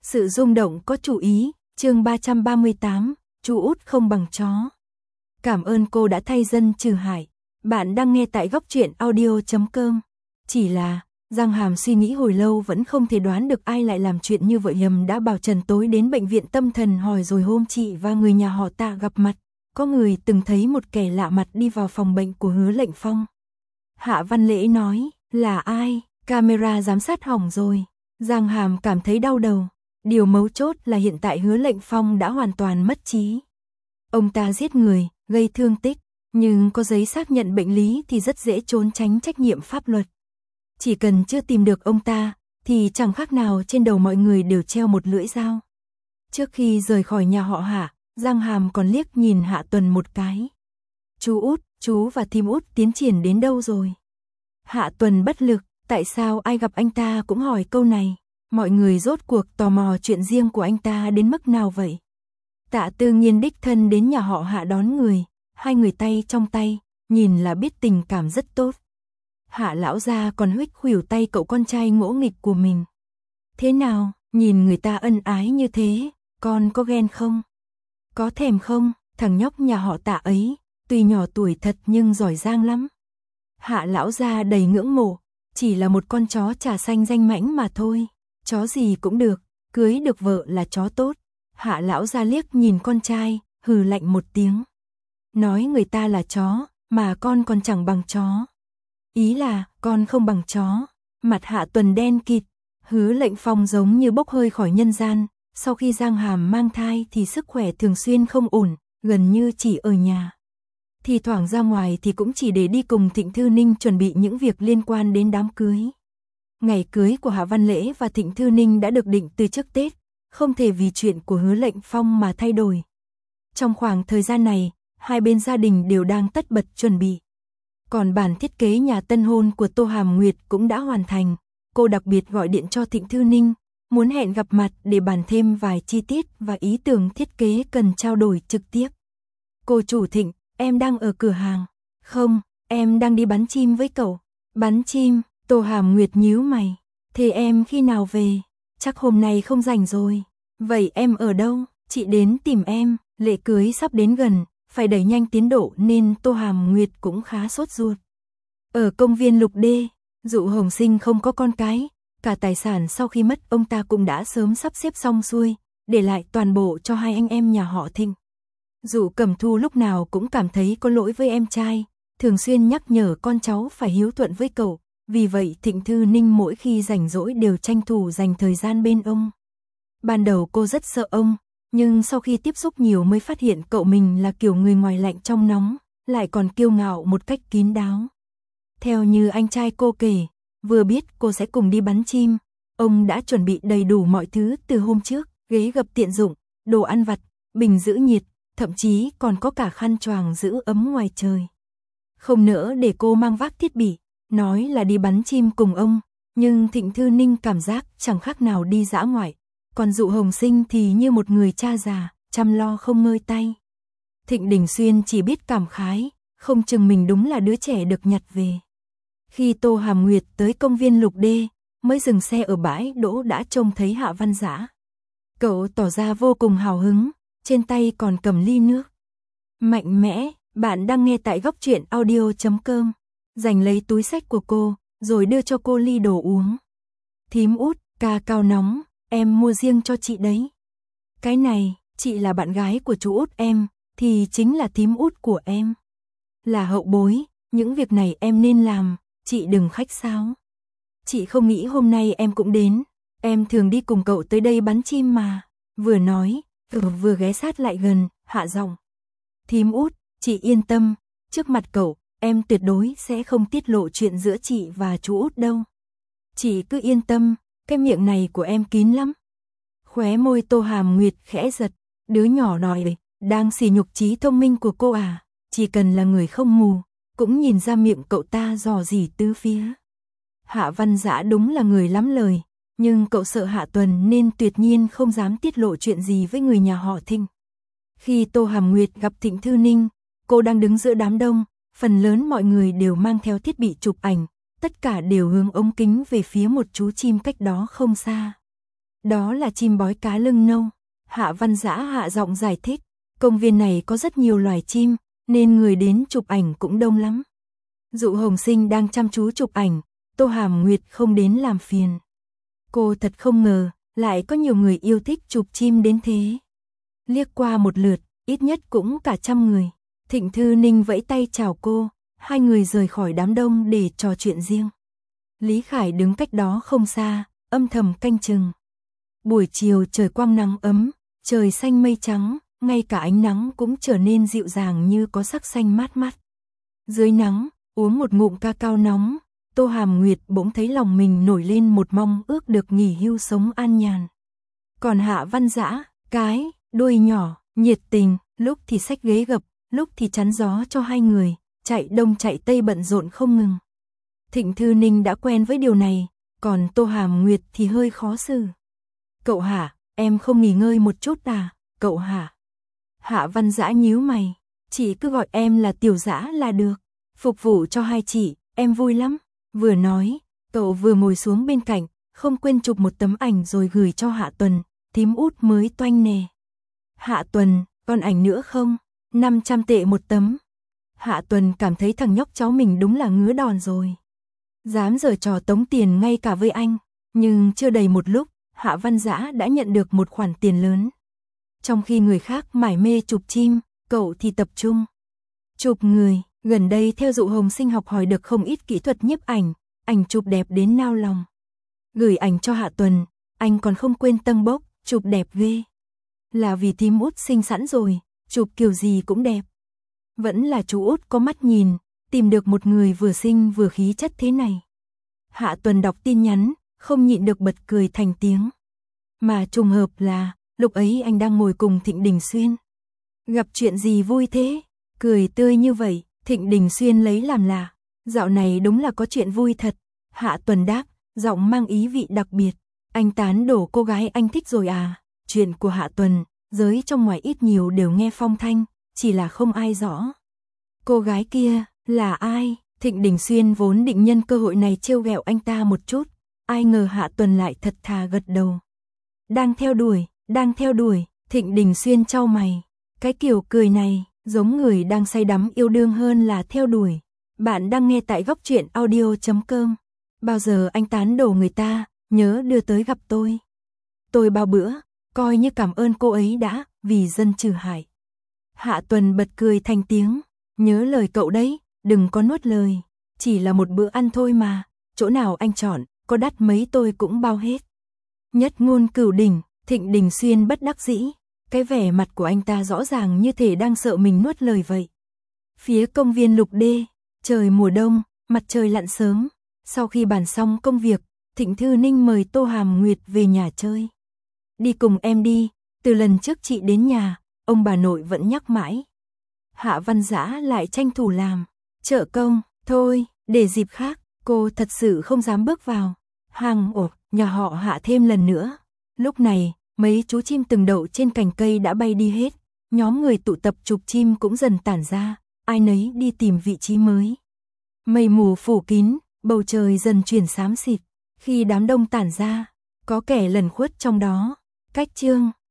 Sự rung động có chủ ý, chương 338, chú út không bằng chó. Cảm ơn cô đã thay dân trừ hại. Bạn đang nghe tại góc truyện audio.com. Chỉ là, Giang Hàm suy nghĩ hồi lâu vẫn không thể đoán được ai lại làm chuyện như vậy. Nhầm đã bảo Trần tối đến bệnh viện tâm thần hỏi rồi hôm chị và người nhà họ Tạ gặp mặt. Có người từng thấy một kẻ lạ mặt đi vào phòng bệnh của Hứa Lệnh Phong. Hạ Văn Lễ nói, là ai? Camera giám sát hỏng rồi. Giang Hàm cảm thấy đau đầu. Điều mấu chốt là hiện tại Hứa Lệnh Phong đã hoàn toàn mất trí. Ông ta giết người, gây thương tích, nhưng có giấy xác nhận bệnh lý thì rất dễ trốn tránh trách nhiệm pháp luật. Chỉ cần chưa tìm được ông ta, thì chẳng khác nào trên đầu mọi người đều treo một lưỡi dao. Trước khi rời khỏi nhà họ Hạ, Giang Hàm còn liếc nhìn Hạ Tuần một cái. Chú út, chú và thím út tiến triển đến đâu rồi? Hạ Tuần bất lực, tại sao ai gặp anh ta cũng hỏi câu này? Mọi người rốt cuộc tò mò chuyện riêng của anh ta đến mức nào vậy? Tạ Tư Nghiên đích thân đến nhà họ Hạ đón người, hai người tay trong tay, nhìn là biết tình cảm rất tốt. Hạ lão gia còn huých khuỷu tay cậu con trai ngỗ nghịch của mình. Thế nào, nhìn người ta ân ái như thế, con có ghen không? Có thèm không? Thằng nhóc nhà họ Tạ ấy, tuy nhỏ tuổi thật nhưng giỏi giang lắm. Hạ lão gia đầy ngưỡng mộ, chỉ là một con chó trà xanh danh mãnh mà thôi. Chó gì cũng được, cưới được vợ là chó tốt. Hạ lão gia liếc nhìn con trai, hừ lạnh một tiếng. Nói người ta là chó, mà con còn chẳng bằng chó. Ý là, con không bằng chó. Mặt Hạ Tuần đen kịt, Hứa Lệnh Phong giống như bốc hơi khỏi nhân gian. Sau khi Giang Hàm mang thai thì sức khỏe thường xuyên không ổn, gần như chỉ ở nhà. Thì thoảng ra ngoài thì cũng chỉ để đi cùng Thịnh Thư Ninh chuẩn bị những việc liên quan đến đám cưới. Ngày cưới của Hạ Văn Lễ và Thịnh Thư Ninh đã được định từ trước Tết, không thể vì chuyện của Hứa Lệnh Phong mà thay đổi. Trong khoảng thời gian này, hai bên gia đình đều đang tất bật chuẩn bị. Còn bản thiết kế nhà tân hôn của Tô Hàm Nguyệt cũng đã hoàn thành. Cô đặc biệt gọi điện cho Thịnh Thư Ninh, muốn hẹn gặp mặt để bàn thêm vài chi tiết và ý tưởng thiết kế cần trao đổi trực tiếp. Cô chủ Thịnh, em đang ở cửa hàng. Không, em đang đi bắn chim với cậu. Bắn chim? Tô Hàm Nguyệt nhíu mày. Thế em khi nào về? Chắc hôm nay không rảnh rồi. Vậy em ở đâu? Chị đến tìm em. Lễ cưới sắp đến gần, phải đẩy nhanh tiến độ nên Tô Hàm Nguyệt cũng khá sốt ruột. Ở công viên Lục Đê, Dụ Hồng Sinh không có con cái, cả tài sản sau khi mất ông ta cũng đã sớm sắp xếp xong xuôi, để lại toàn bộ cho hai anh em nhà họ Thịnh. Dụ Cẩm Thu lúc nào cũng cảm thấy có lỗi với em trai, thường xuyên nhắc nhở con cháu phải hiếu thuận với cậu, vì vậy Thịnh Thư Ninh mỗi khi rảnh rỗi đều tranh thủ dành thời gian bên ông. Ban đầu cô rất sợ ông, nhưng sau khi tiếp xúc nhiều mới phát hiện cậu mình là kiểu người ngoài lạnh trong nóng, lại còn kiêu ngạo một cách kín đáo. Theo như anh trai cô kể, vừa biết cô sẽ cùng đi bắn chim, ông đã chuẩn bị đầy đủ mọi thứ từ hôm trước, ghế gập tiện dụng, đồ ăn vặt, bình giữ nhiệt, thậm chí còn có cả khăn choàng giữ ấm ngoài trời. Không nỡ để cô mang vác thiết bị, nói là đi bắn chim cùng ông, nhưng Thịnh Thư Ninh cảm giác chẳng khác nào đi dã ngoại. Còn Dụ Hồng Sinh thì như một người cha già, chăm lo không ngơi tay. Thịnh Đình Xuyên chỉ biết cảm khái, không chừng mình đúng là đứa trẻ được nhặt về. Khi Tô Hàm Nguyệt tới công viên Lục Đê, mới dừng xe ở bãi đỗ đã trông thấy Hạ Văn Dã. Cậu tỏ ra vô cùng hào hứng, trên tay còn cầm ly nước. Mạnh mẽ, bạn đang nghe tại góc truyện audio.com. Giành lấy túi xách của cô, rồi đưa cho cô ly đồ uống. Thím út, ca cao nóng. Em mua riêng cho chị đấy. Cái này, chị là bạn gái của chú út em, thì chính là thím út của em. Là hậu bối, những việc này em nên làm, chị đừng khách sáo. Chị không nghĩ hôm nay em cũng đến, em thường đi cùng cậu tới đây bắn chim mà. Vừa nói, vừa ghé sát lại gần, hạ giọng. Thím út, chị yên tâm, trước mặt cậu, em tuyệt đối sẽ không tiết lộ chuyện giữa chị và chú út đâu. Chị cứ yên tâm. Cái miệng này của em kín lắm. Khóe môi Tô Hàm Nguyệt khẽ giật. Đứa nhỏ nói, đang sỉ nhục trí thông minh của cô à. Chỉ cần là người không mù, cũng nhìn ra miệng cậu ta dò dỉ tứ phía. Hạ Văn Dã đúng là người lắm lời, nhưng cậu sợ Hạ Tuần nên tuyệt nhiên không dám tiết lộ chuyện gì với người nhà họ Thịnh. Khi Tô Hàm Nguyệt gặp Thịnh Thư Ninh, cô đang đứng giữa đám đông, phần lớn mọi người đều mang theo thiết bị chụp ảnh. Tất cả đều hướng ống kính về phía một chú chim cách đó không xa. Đó là chim bói cá lưng nâu. Hạ Văn Dã hạ giọng giải thích, công viên này có rất nhiều loài chim, nên người đến chụp ảnh cũng đông lắm. Dụ Hồng Sinh đang chăm chú chụp ảnh, Tô Hàm Nguyệt không đến làm phiền. Cô thật không ngờ, lại có nhiều người yêu thích chụp chim đến thế. Liếc qua một lượt, ít nhất cũng cả 100 người. Thịnh Thư Ninh vẫy tay chào cô, hai người rời khỏi đám đông để trò chuyện riêng. Lý Khải đứng cách đó không xa, âm thầm canh chừng. Buổi chiều trời quang nắng ấm, trời xanh mây trắng, ngay cả ánh nắng cũng trở nên dịu dàng như có sắc xanh mát mắt. Dưới nắng, uống một ngụm cacao nóng, Tô Hàm Nguyệt bỗng thấy lòng mình nổi lên một mong ước được nghỉ hưu sống an nhàn. Còn Hạ Văn Dã, cái đuôi nhỏ, nhiệt tình, lúc thì xách ghế gập, lúc thì chắn gió cho hai người, chạy đông chạy tây bận rộn không ngừng. Thịnh Thư Ninh đã quen với điều này, còn Tô Hàm Nguyệt thì hơi khó xử. Cậu Hạ, em không nghỉ ngơi một chút à, cậu Hạ? Hạ Văn Dã nhíu mày, chị cứ gọi em là Tiểu Dã là được, phục vụ cho hai chị, em vui lắm. Vừa nói, cậu vừa ngồi xuống bên cạnh, không quên chụp một tấm ảnh rồi gửi cho Hạ Tuần, thím út mới toanh nè. Hạ Tuần, còn ảnh nữa không? 500 tệ một tấm. Hạ Tuần cảm thấy thằng nhóc cháu mình đúng là ngứa đòn rồi. Dám giở trò tống tiền ngay cả với anh, nhưng chưa đầy một lúc, Hạ Văn Dã đã nhận được một khoản tiền lớn. Trong khi người khác mải mê chụp chim, cậu thì tập trung chụp người. Gần đây theo Dụ Hồng Sinh học hỏi được không ít kỹ thuật nhiếp ảnh, ảnh chụp đẹp đến nao lòng. Gửi ảnh cho Hạ Tuần, anh còn không quên tâng bốc, chụp đẹp ghê. Là vì thím út xinh sẵn rồi, chụp kiểu gì cũng đẹp. Vẫn là chú út có mắt nhìn, tìm được một người vừa xinh vừa khí chất thế này. Hạ Tuần đọc tin nhắn, không nhịn được bật cười thành tiếng. Mà trùng hợp là, lúc ấy anh đang ngồi cùng Thịnh Đình Xuyên. Gặp chuyện gì vui thế? Cười tươi như vậy, Thịnh Đình Xuyên lấy làm lạ. Dạo này đúng là có chuyện vui thật. Hạ Tuần đáp, giọng mang ý vị đặc biệt. Anh tán đổ cô gái anh thích rồi à? Chuyện của Hạ Tuần, giới trong ngoài ít nhiều đều nghe phong thanh, chỉ là không ai rõ. Cô gái kia, là ai? Thịnh Đình Xuyên vốn định nhân cơ hội này trêu ghẹo anh ta một chút. Ai ngờ Hạ Tuần lại thật thà gật đầu. Đang theo đuổi, Thịnh Đình Xuyên chau mày. Cái kiểu cười này, giống người đang say đắm yêu đương hơn là theo đuổi. Bạn đang nghe tại góc truyện audio.com. Bao giờ anh tán đổ người ta, nhớ đưa tới gặp tôi. Tôi bao bữa, coi như cảm ơn cô ấy đã, vì dân trừ hại. Hạ Tuần bật cười thành tiếng. Nhớ lời cậu đấy, đừng có nuốt lời. Chỉ là một bữa ăn thôi mà, chỗ nào anh chọn, có đắt mấy tôi cũng bao hết. Nhất ngôn cửu đỉnh, Thịnh Đình Xuyên bất đắc dĩ. Cái vẻ mặt của anh ta rõ ràng như thể đang sợ mình nuốt lời vậy. Phía công viên Lục Đê, trời mùa đông, mặt trời lặn sớm. Sau khi bàn xong công việc, Thịnh Thư Ninh mời Tô Hàm Nguyệt về nhà chơi. Đi cùng em đi, từ lần trước chị đến nhà, ông bà nội vẫn nhắc mãi. Hạ Văn Dã lại tranh thủ làm trợ công, thôi, để dịp khác, cô thật sự không dám bước vào hang ổ nhà họ Hạ thêm lần nữa. Lúc này, mấy chú chim từng đậu trên cành cây đã bay đi hết, nhóm người tụ tập chụp chim cũng dần tản ra, ai nấy đi tìm vị trí mới. Mây mù phủ kín, bầu trời dần chuyển xám xịt, khi đám đông tản ra, có kẻ lẩn khuất trong đó. Cách chương